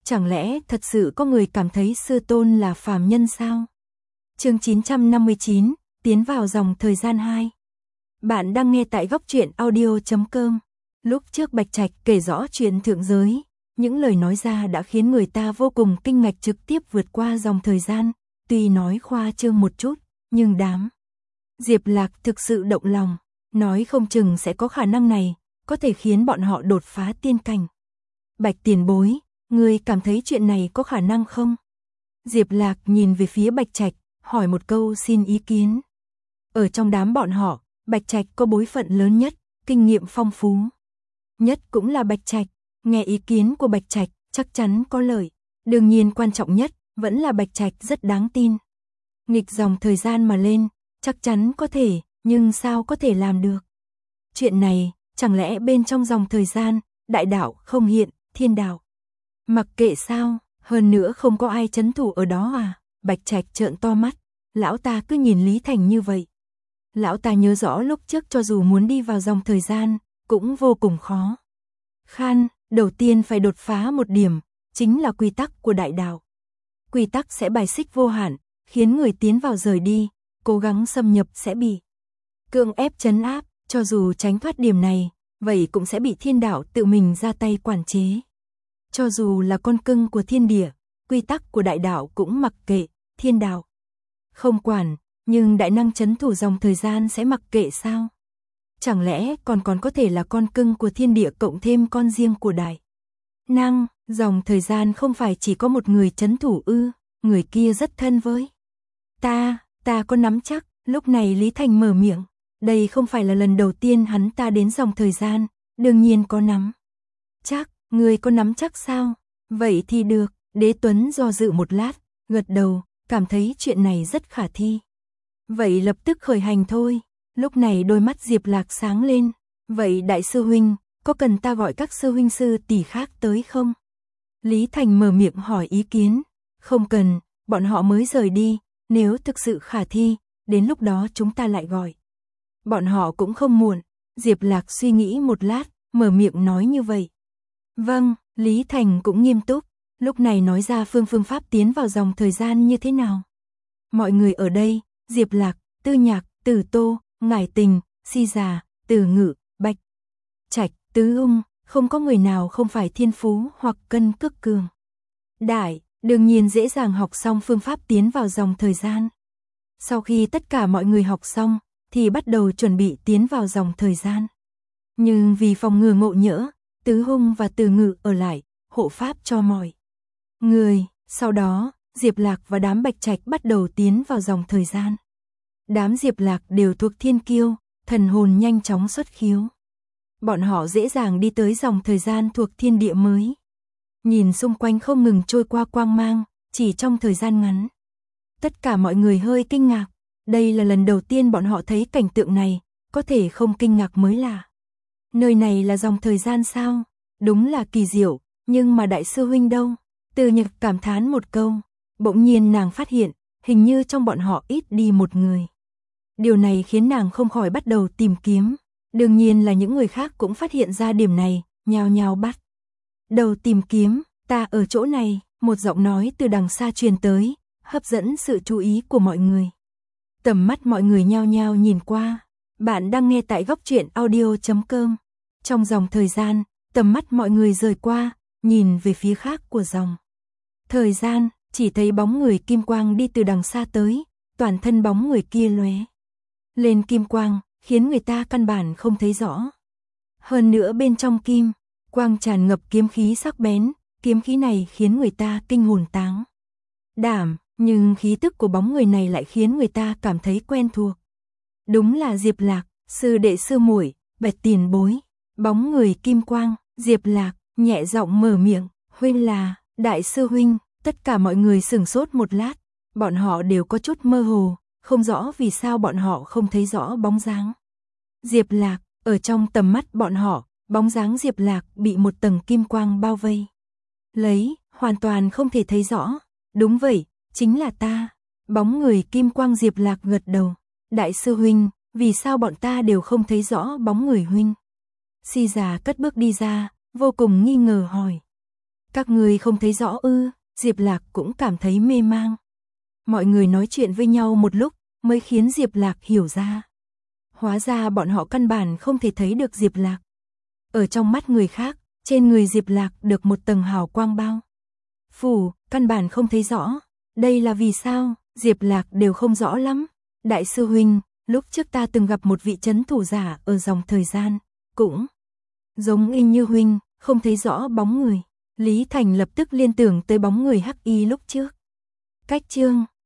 Chẳng lẽ thật sự có người cảm thấy sư tôn là phàm nhân sao? Chương 959, tiến vào dòng thời gian 2. Bạn đang nghe tại góc truyện audio.com. Lúc trước Bạch Trạch kể rõ chuyện thượng giới, những lời nói ra đã khiến người ta vô cùng kinh ngạc, trực tiếp vượt qua dòng thời gian, tuy nói khoa trương một chút, nhưng đám Diệp Lạc thực sự động lòng, nói không chừng sẽ có khả năng này, có thể khiến bọn họ đột phá tiên cảnh. Bạch tiền bối, ngươi cảm thấy chuyện này có khả năng không? Diệp Lạc nhìn về phía Bạch Trạch, hỏi một câu xin ý kiến. Ở trong đám bọn họ, Bạch Trạch có bối phận lớn nhất, kinh nghiệm phong phú nhất cũng là Bạch Trạch, nghe ý kiến của Bạch Trạch chắc chắn có lợi. Đương nhiên quan trọng nhất vẫn là Bạch Trạch rất đáng tin. Nghịch dòng thời gian mà lên, chắc chắn có thể, nhưng sao có thể làm được? Chuyện này, chẳng lẽ bên trong dòng thời gian, đại đạo không hiện, thiên đạo mặc kệ sao? Hơn nữa không có ai trấn thủ ở đó à? Bạch Trạch trợn to mắt, lão ta cứ nhìn Lý Thành như vậy. Lão ta nhớ rõ lúc trước cho dù muốn đi vào dòng thời gian, cũng vô cùng khó khăn. Đầu tiên phải đột phá một điểm, chính là quy tắc của đại đạo. Quy tắc sẽ bài xích vô hạn, khiến người tiến vào rời đi, cố gắng xâm nhập sẽ bị cưỡng ép trấn áp, cho dù tránh thoát điểm này, vậy cũng sẽ bị thiên đạo tự mình ra tay quản chế. Cho dù là con cưng của thiên địa, quy tắc của đại đạo cũng mặc kệ, thiên đạo không quản, nhưng đại năng trấn thủ dòng thời gian sẽ mặc kệ sao? Chẳng lẽ còn có thể là con cưng của thiên địa cộng thêm con riêng của đại năng? Dòng thời gian không phải chỉ có một người trấn thủ ư? Người kia rất thân với ta có nắm chắc. Lúc này Lý Thành mở miệng, đây không phải là lần đầu tiên hắn ta đến dòng thời gian, đương nhiên có nắm chắc. Người có nắm chắc sao? Vậy thì được. Đế Tuấn do dự một lát, gật đầu, cảm thấy chuyện này rất khả thi. Vậy lập tức khởi hành thôi. Lúc này đôi mắt Diệp Lạc sáng lên. Vậy đại sư huynh, có cần ta gọi các sư huynh sư tỷ khác tới không? Lý Thành mở miệng hỏi ý kiến. Không cần, bọn họ mới rời đi, nếu thực sự khả thi, đến lúc đó chúng ta lại gọi. Bọn họ cũng không muộn. Diệp Lạc suy nghĩ một lát, mở miệng nói như vậy. Vâng, Lý Thành cũng nghiêm túc, lúc này nói ra phương pháp tiến vào dòng thời gian như thế nào. Mọi người ở đây, Diệp Lạc, Tư Nhạc, Tử Tô, Ngải Tình, Si Già, Tử Ngự, Bạch Trạch, Tứ Ung, không có người nào không phải thiên phú hoặc cân cước cường đại, đương nhiên dễ dàng học xong phương pháp tiến vào dòng thời gian. Sau khi tất cả mọi người học xong, thì bắt đầu chuẩn bị tiến vào dòng thời gian. Nhưng vì phòng ngừa ngộ nhỡ, Tứ Hung và Tử Ngự ở lại, hộ pháp cho mọi người. Sau đó, Diệp Lạc và đám Bạch Trạch bắt đầu tiến vào dòng thời gian. Đám Diệp Lạc đều thuộc thiên kiêu, thần hồn nhanh chóng xuất khiếu. Bọn họ dễ dàng đi tới dòng thời gian thuộc thiên địa mới. Nhìn xung quanh không ngừng trôi qua quang mang, chỉ trong thời gian ngắn. Tất cả mọi người hơi kinh ngạc. Đây là lần đầu tiên bọn họ thấy cảnh tượng này, có thể không kinh ngạc mới lạ. Nơi này là dòng thời gian sao? Đúng là kỳ diệu, nhưng mà đại sư huynh đâu? Từ Nhật cảm thán một câu, bỗng nhiên nàng phát hiện, hình như trong bọn họ ít đi một người. Điều này khiến nàng không khỏi bắt đầu tìm kiếm. Đương nhiên là những người khác cũng phát hiện ra điểm này, nhao nhao bắt đầu tìm kiếm. Ta ở chỗ này, một giọng nói từ đằng xa truyền tới, hấp dẫn sự chú ý của mọi người. Tầm mắt mọi người nhao nhao nhìn qua. Bạn đang nghe tại góc truyện audio.com. Trong dòng thời gian, tầm mắt mọi người rời qua, nhìn về phía khác của dòng thời gian, chỉ thấy bóng người kim quang đi từ đằng xa tới, toàn thân bóng người kia lóe lên kim quang, khiến người ta căn bản không thấy rõ. Hơn nữa bên trong kim quang tràn ngập kiếm khí sắc bén, kiếm khí này khiến người ta kinh hồn táng đảm, nhưng khí tức của bóng người này lại khiến người ta cảm thấy quen thuộc. Đúng là Diệp Lạc, sư đệ sư muội, Bạch tiền bối. Bóng người kim quang, Diệp Lạc nhẹ giọng mở miệng, huynh là đại sư huynh. Tất cả mọi người sửng sốt một lát, bọn họ đều có chút mơ hồ, không rõ vì sao bọn họ không thấy rõ bóng dáng Diệp Lạc. Ở trong tầm mắt bọn họ, bóng dáng Diệp Lạc bị một tầng kim quang bao vây lấy, hoàn toàn không thể thấy rõ. Đúng vậy, chính là ta. Bóng người kim quang Diệp Lạc gật đầu. Đại sư huynh, vì sao bọn ta đều không thấy rõ bóng người huynh? Si Già cất bước đi ra, vô cùng nghi ngờ hỏi. Các ngươi không thấy rõ ư? Diệp Lạc cũng cảm thấy mê mang. Mọi người nói chuyện với nhau một lúc, mới khiến Diệp Lạc hiểu ra. Hóa ra bọn họ căn bản không thể thấy được Diệp Lạc. Ở trong mắt người khác, trên người Diệp Lạc được một tầng hào quang bao phủ, căn bản không thấy rõ. Đây là vì sao? Diệp Lạc đều không rõ lắm. Đại sư huynh, lúc trước ta từng gặp một vị trấn thủ giả ở dòng thời gian, cũng giống y như huynh, không thấy rõ bóng người. Lý Thành lập tức liên tưởng tới bóng người hắc y lúc trước. Cách chương